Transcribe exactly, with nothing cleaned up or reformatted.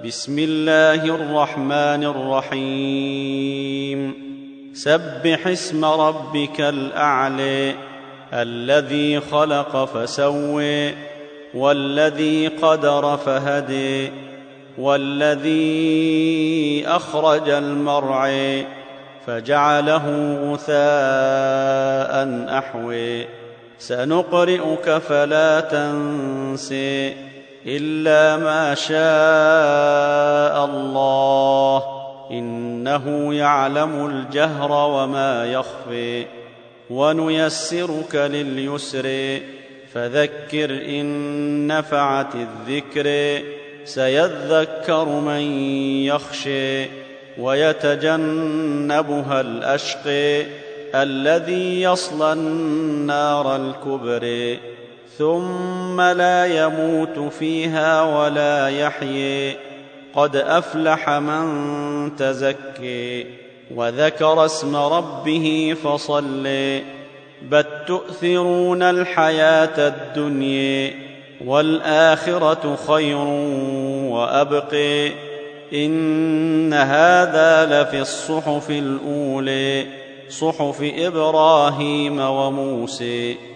بسم الله الرحمن الرحيم سبح اسم ربك الأعلى الذي خلق فسوى والذي قدر فهدي والذي أخرج المرعى فجعله غثاء أحوى سنقرئك فلا تنسى إلا ما شاء الله إنه يعلم الجهر وما يخفى ونيسرك لليسر فذكر إن نفعت الذكر سيذكر من يخشى ويتجنبها الأشقى الذي يصلى النار الكبرى ثم لا يموت فيها ولا يحيى قد أفلح من تزكى وذكر اسم ربه فصلى بل تؤثرون الحياة الدنيا والآخرة خير وأبقى إن هذا لفي الصحف الأولى صحف إبراهيم وموسى.